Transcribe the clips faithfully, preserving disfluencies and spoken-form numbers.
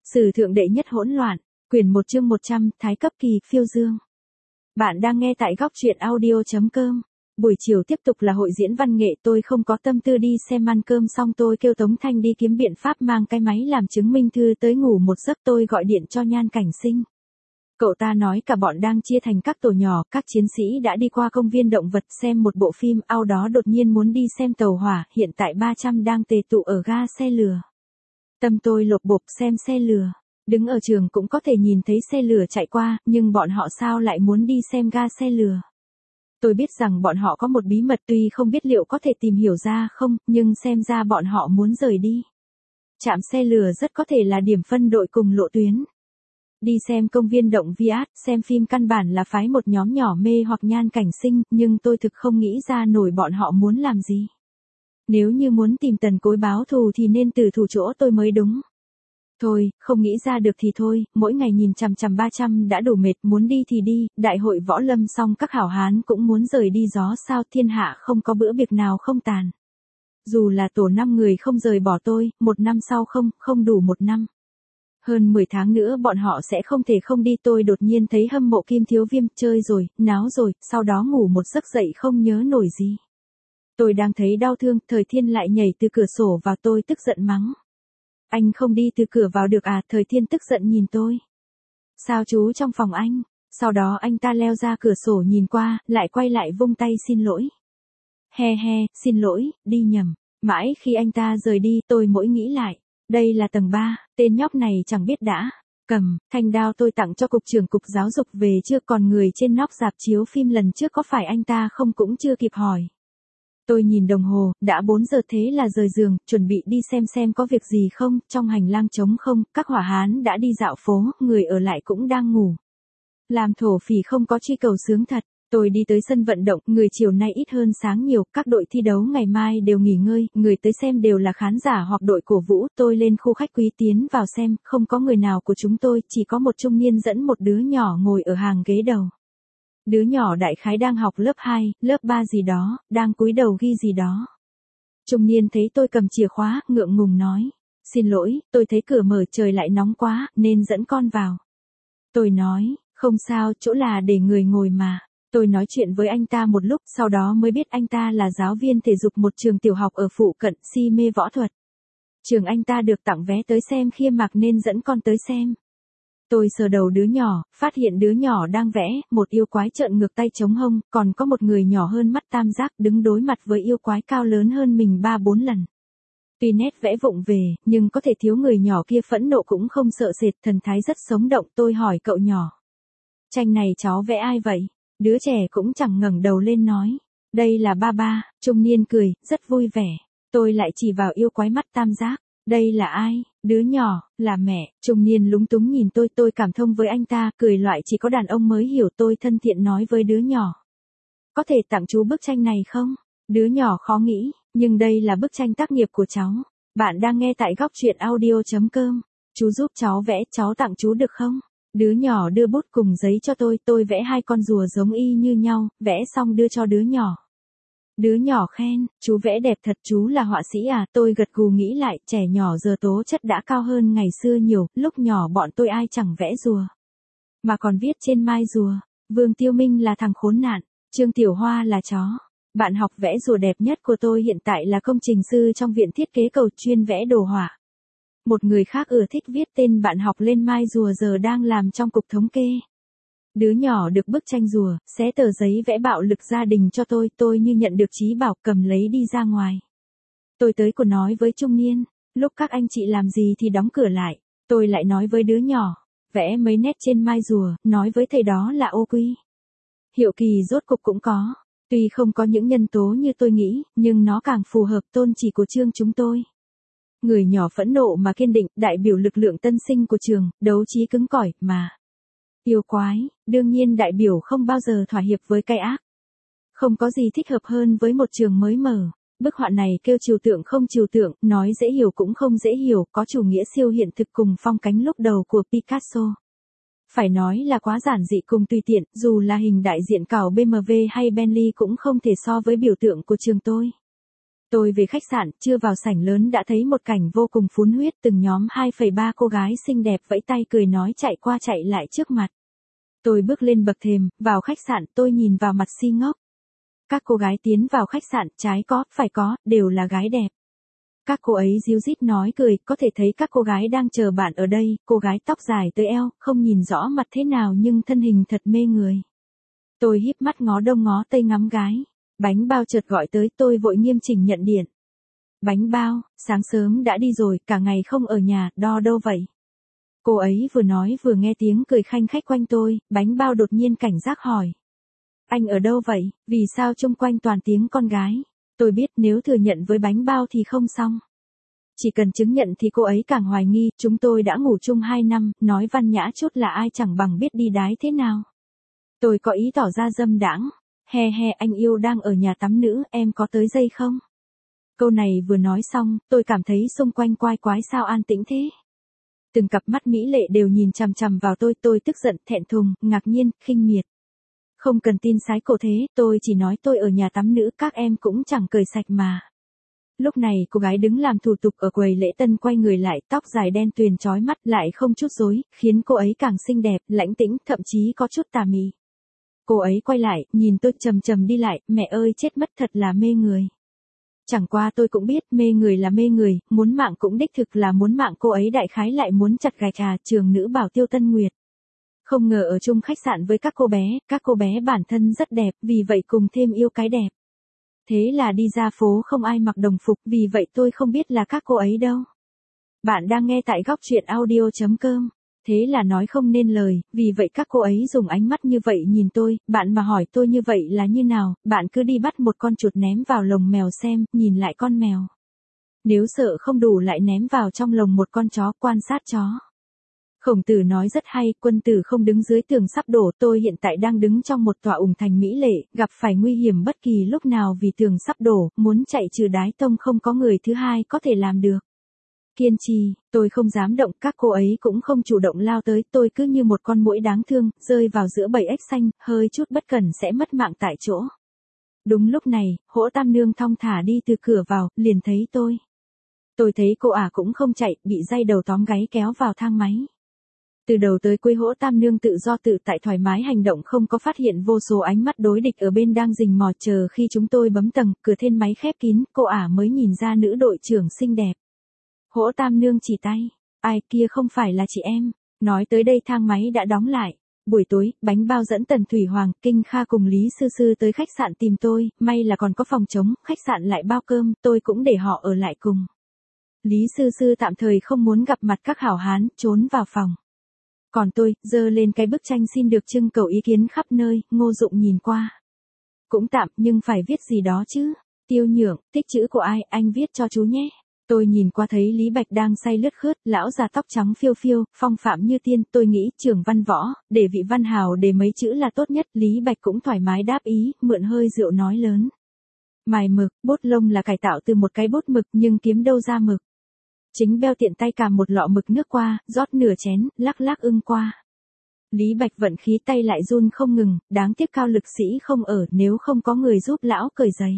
Sử thượng đệ nhất hỗn loạn, quyển một chương một trăm, Thái cấp kỳ, phiêu dương. Bạn đang nghe tại góc truyện audio chấm com. Buổi chiều tiếp tục là hội diễn văn nghệ, tôi không có tâm tư đi xem, ăn cơm xong tôi kêu Tống Thanh đi kiếm biện pháp mang cái máy làm chứng minh thư tới ngủ một giấc. Tôi gọi điện cho Nhan Cảnh Sinh. Cậu ta nói cả bọn đang chia thành các tổ nhỏ, các chiến sĩ đã đi qua công viên động vật xem một bộ phim, sau đó đột nhiên muốn đi xem tàu hỏa, hiện tại ba trăm đang tề tụ ở ga xe lửa. Tâm tôi lột bột, xem xe lửa. Đứng ở trường cũng có thể nhìn thấy xe lửa chạy qua, nhưng bọn họ sao lại muốn đi xem ga xe lửa? Tôi biết rằng bọn họ có một bí mật, tuy không biết liệu có thể tìm hiểu ra không, nhưng xem ra bọn họ muốn rời đi. Trạm xe lửa rất có thể là điểm phân đội cùng lộ tuyến. Đi xem công viên động Viat, xem phim căn bản là phái một nhóm nhỏ mê hoặc Nhan Cảnh Sinh, nhưng tôi thực không nghĩ ra nổi bọn họ muốn làm gì. Nếu như muốn tìm Tần Cối báo thù thì nên từ thủ chỗ tôi mới đúng. Thôi, không nghĩ ra được thì thôi, mỗi ngày nhìn chằm chằm ba trăm đã đủ mệt, muốn đi thì đi, đại hội võ lâm xong các hảo hán cũng muốn rời đi gió sao, thiên hạ không có bữa việc nào không tàn. Dù là tổ năm người không rời bỏ tôi, một năm sau không, không đủ một năm. Hơn mười tháng nữa bọn họ sẽ không thể không đi. Tôi đột nhiên thấy hâm mộ Kim Thiếu Viêm, chơi rồi, náo rồi, sau đó ngủ một giấc dậy không nhớ nổi gì. Tôi đang thấy đau thương, Thời Thiên lại nhảy từ cửa sổ vào, tôi tức giận mắng. Anh không đi từ cửa vào được à? Thời Thiên tức giận nhìn tôi. Sao chú trong phòng anh? Sau đó anh ta leo ra cửa sổ nhìn qua, lại quay lại vung tay xin lỗi. He he, xin lỗi, đi nhầm. Mãi khi anh ta rời đi, tôi mỗi nghĩ lại. Đây là tầng ba, tên nhóc này chẳng biết đã. Cầm, thanh đao tôi tặng cho cục trưởng cục giáo dục về chưa, còn người trên nóc rạp chiếu phim lần trước có phải anh ta không cũng chưa kịp hỏi. Tôi nhìn đồng hồ, đã bốn giờ, thế là rời giường, chuẩn bị đi xem xem có việc gì không, trong hành lang trống không, các hỏa hán đã đi dạo phố, người ở lại cũng đang ngủ. Làm thổ phỉ không có truy cầu sướng thật, tôi đi tới sân vận động, người chiều nay ít hơn sáng nhiều, các đội thi đấu ngày mai đều nghỉ ngơi, người tới xem đều là khán giả hoặc đội cổ vũ, tôi lên khu khách quý tiến vào xem, không có người nào của chúng tôi, chỉ có một trung niên dẫn một đứa nhỏ ngồi ở hàng ghế đầu. Đứa nhỏ đại khái đang học lớp hai, lớp ba gì đó, đang cúi đầu ghi gì đó. Trung niên thấy tôi cầm chìa khóa, ngượng ngùng nói. Xin lỗi, tôi thấy cửa mở, trời lại nóng quá, nên dẫn con vào. Tôi nói, không sao, chỗ là để người ngồi mà. Tôi nói chuyện với anh ta một lúc, sau đó mới biết anh ta là giáo viên thể dục một trường tiểu học ở phụ cận, si mê võ thuật. Trường anh ta được tặng vé tới xem khiêm mạc nên dẫn con tới xem. Tôi sờ đầu đứa nhỏ, phát hiện đứa nhỏ đang vẽ, một yêu quái trợn ngược tay chống hông, còn có một người nhỏ hơn mắt tam giác đứng đối mặt với yêu quái cao lớn hơn mình ba bốn lần. Tuy nét vẽ vụng về, nhưng có thể thiếu người nhỏ kia phẫn nộ cũng không sợ sệt, thần thái rất sống động. Tôi hỏi cậu nhỏ. Tranh này cháu vẽ ai vậy? Đứa trẻ cũng chẳng ngẩng đầu lên nói. Đây là ba ba, trung niên cười, rất vui vẻ. Tôi lại chỉ vào yêu quái mắt tam giác. Đây là ai? Đứa nhỏ, là mẹ. Trung niên lúng túng nhìn tôi, tôi cảm thông với anh ta, cười loại chỉ có đàn ông mới hiểu. Tôi thân thiện nói với đứa nhỏ. Có thể tặng chú bức tranh này không? Đứa nhỏ khó nghĩ, nhưng đây là bức tranh tác nghiệp của cháu. Bạn đang nghe tại góc truyện audio chấm com. Chú giúp cháu vẽ, cháu tặng chú được không? Đứa nhỏ đưa bút cùng giấy cho tôi, tôi vẽ hai con rùa giống y như nhau, vẽ xong đưa cho đứa nhỏ. Đứa nhỏ khen, chú vẽ đẹp thật, chú là họa sĩ à? Tôi gật gù nghĩ lại, trẻ nhỏ giờ tố chất đã cao hơn ngày xưa nhiều, lúc nhỏ bọn tôi ai chẳng vẽ rùa. Mà còn viết trên mai rùa, Vương Tiêu Minh là thằng khốn nạn, Trương Tiểu Hoa là chó. Bạn học vẽ rùa đẹp nhất của tôi hiện tại là công trình sư trong viện thiết kế cầu, chuyên vẽ đồ họa. Một người khác ưa thích viết tên bạn học lên mai rùa, giờ đang làm trong cục thống kê. Đứa nhỏ được bức tranh rùa, xé tờ giấy vẽ bạo lực gia đình cho tôi, tôi như nhận được trí bảo, cầm lấy đi ra ngoài. Tôi tới cô nói với trung niên, lúc các anh chị làm gì thì đóng cửa lại. Tôi lại nói với đứa nhỏ, vẽ mấy nét trên mai rùa, nói với thầy đó là ô quy. Hiệu kỳ rốt cục cũng có, tuy không có những nhân tố như tôi nghĩ, nhưng nó càng phù hợp tôn chỉ của chương chúng tôi. Người nhỏ phẫn nộ mà kiên định, đại biểu lực lượng tân sinh của trường, đấu trí cứng cỏi, mà. Yêu quái, đương nhiên đại biểu không bao giờ thỏa hiệp với cái ác. Không có gì thích hợp hơn với một trường mới mở. Bức họa này kêu trừu tượng không trừu tượng, nói dễ hiểu cũng không dễ hiểu, có chủ nghĩa siêu hiện thực cùng phong cánh lúc đầu của Picasso. Phải nói là quá giản dị cùng tùy tiện, dù là hình đại diện cào bê em vê hay Bentley cũng không thể so với biểu tượng của trường tôi. Tôi về khách sạn, chưa vào sảnh lớn đã thấy một cảnh vô cùng phún huyết, từng nhóm hai phẩy ba cô gái xinh đẹp vẫy tay cười nói chạy qua chạy lại trước mặt. Tôi bước lên bậc thềm, vào khách sạn, tôi nhìn vào mặt si ngốc. Các cô gái tiến vào khách sạn, trái có, phải có, đều là gái đẹp. Các cô ấy ríu rít nói cười, có thể thấy các cô gái đang chờ bạn ở đây, cô gái tóc dài tới eo, không nhìn rõ mặt thế nào nhưng thân hình thật mê người. Tôi híp mắt ngó đông ngó tây ngắm gái. Bánh bao chợt gọi tới, tôi vội nghiêm chỉnh nhận điện. Bánh bao, sáng sớm đã đi rồi, cả ngày không ở nhà, đo đâu vậy? Cô ấy vừa nói vừa nghe tiếng cười khanh khách quanh tôi, bánh bao đột nhiên cảnh giác hỏi. Anh ở đâu vậy, vì sao chung quanh toàn tiếng con gái? Tôi biết nếu thừa nhận với bánh bao thì không xong. Chỉ cần chứng nhận thì cô ấy càng hoài nghi, chúng tôi đã ngủ chung hai năm, nói văn nhã chút là ai chẳng bằng biết đi đái thế nào. Tôi có ý tỏ ra dâm đãng. He he, anh yêu đang ở nhà tắm nữ, em có tới giây không? Câu này vừa nói xong, tôi cảm thấy xung quanh quái quái sao an tĩnh thế. Từng cặp mắt mỹ lệ đều nhìn chằm chằm vào tôi, tôi tức giận, thẹn thùng, ngạc nhiên, khinh miệt. Không cần tin sái cổ thế, tôi chỉ nói tôi ở nhà tắm nữ, các em cũng chẳng cởi sạch mà. Lúc này cô gái đứng làm thủ tục ở quầy lễ tân quay người lại, tóc dài đen tuyền chói mắt lại không chút rối, khiến cô ấy càng xinh đẹp, lãnh tĩnh, thậm chí có chút tà mị. Cô ấy quay lại, nhìn tôi chầm chầm đi lại, mẹ ơi chết mất thật là mê người. Chẳng qua tôi cũng biết mê người là mê người, muốn mạng cũng đích thực là muốn mạng, cô ấy đại khái lại muốn chặt gạch à, trường nữ bảo Tiêu Tân Nguyệt. Không ngờ ở chung khách sạn với các cô bé, các cô bé bản thân rất đẹp, vì vậy cùng thêm yêu cái đẹp. Thế là đi ra phố không ai mặc đồng phục, vì vậy tôi không biết là các cô ấy đâu. Bạn đang nghe tại góc truyện audio chấm com. Thế là nói không nên lời, vì vậy các cô ấy dùng ánh mắt như vậy nhìn tôi, bạn mà hỏi tôi như vậy là như nào, bạn cứ đi bắt một con chuột ném vào lồng mèo xem, nhìn lại con mèo. Nếu sợ không đủ lại ném vào trong lồng một con chó, quan sát chó. Khổng Tử nói rất hay, quân tử không đứng dưới tường sắp đổ, tôi hiện tại đang đứng trong một tòa ủng thành mỹ lệ, gặp phải nguy hiểm bất kỳ lúc nào vì tường sắp đổ, muốn chạy trừ đái tông không có người thứ hai có thể làm được. Kiên trì, tôi không dám động, các cô ấy cũng không chủ động lao tới, tôi cứ như một con muỗi đáng thương, rơi vào giữa bầy ếch xanh, hơi chút bất cẩn sẽ mất mạng tại chỗ. Đúng lúc này, Hỗ Tam Nương thong thả đi từ cửa vào, liền thấy tôi. Tôi thấy cô ả cũng không chạy, bị day đầu tóm gáy kéo vào thang máy. Từ đầu tới cuối Hỗ Tam Nương tự do tự tại thoải mái hành động, không có phát hiện vô số ánh mắt đối địch ở bên đang rình mò, chờ khi chúng tôi bấm tầng, cửa thiên máy khép kín, cô ả mới nhìn ra nữ đội trưởng xinh đẹp. Hỗ Tam Nương chỉ tay, ai kia không phải là chị em, nói tới đây thang máy đã đóng lại. Buổi tối, bánh bao dẫn Tần Thủy Hoàng, Kinh Kha cùng Lý Sư Sư tới khách sạn tìm tôi, may là còn có phòng trống, khách sạn lại bao cơm, tôi cũng để họ ở lại cùng. Lý Sư Sư tạm thời không muốn gặp mặt các hảo hán, trốn vào phòng. Còn tôi, giơ lên cái bức tranh xin được trưng cầu ý kiến khắp nơi, Ngô Dụng nhìn qua. Cũng tạm, nhưng phải viết gì đó chứ. Tiêu Nhượng, thích chữ của ai, anh viết cho chú nhé. Tôi nhìn qua thấy Lý Bạch đang say lướt khướt, lão già tóc trắng phiêu phiêu, phong phạm như tiên, tôi nghĩ trường văn võ, để vị văn hào để mấy chữ là tốt nhất, Lý Bạch cũng thoải mái đáp ý, mượn hơi rượu nói lớn. Mài mực, bút lông là cải tạo từ một cái bút mực, nhưng kiếm đâu ra mực. Chính Beo tiện tay cầm một lọ mực nước qua, rót nửa chén, lắc lắc ưng qua. Lý Bạch vận khí tay lại run không ngừng, đáng tiếc Cao Lực Sĩ không ở, nếu không có người giúp lão cởi giày.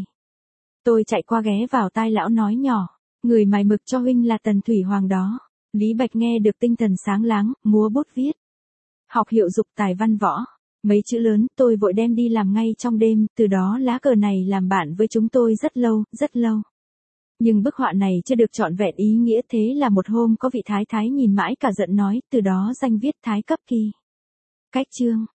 Tôi chạy qua ghé vào tai lão nói nhỏ. Người mài mực cho huynh là Tần Thủy Hoàng đó. Lý Bạch nghe được tinh thần sáng láng, múa bút viết. Học hiệu dục tài văn võ. Mấy chữ lớn, tôi vội đem đi làm ngay trong đêm, từ đó lá cờ này làm bạn với chúng tôi rất lâu, rất lâu. Nhưng bức họa này chưa được trọn vẹn ý nghĩa, thế là một hôm có vị thái thái nhìn mãi cả giận nói, từ đó danh viết Thái Cấp Kỳ. Cách chương.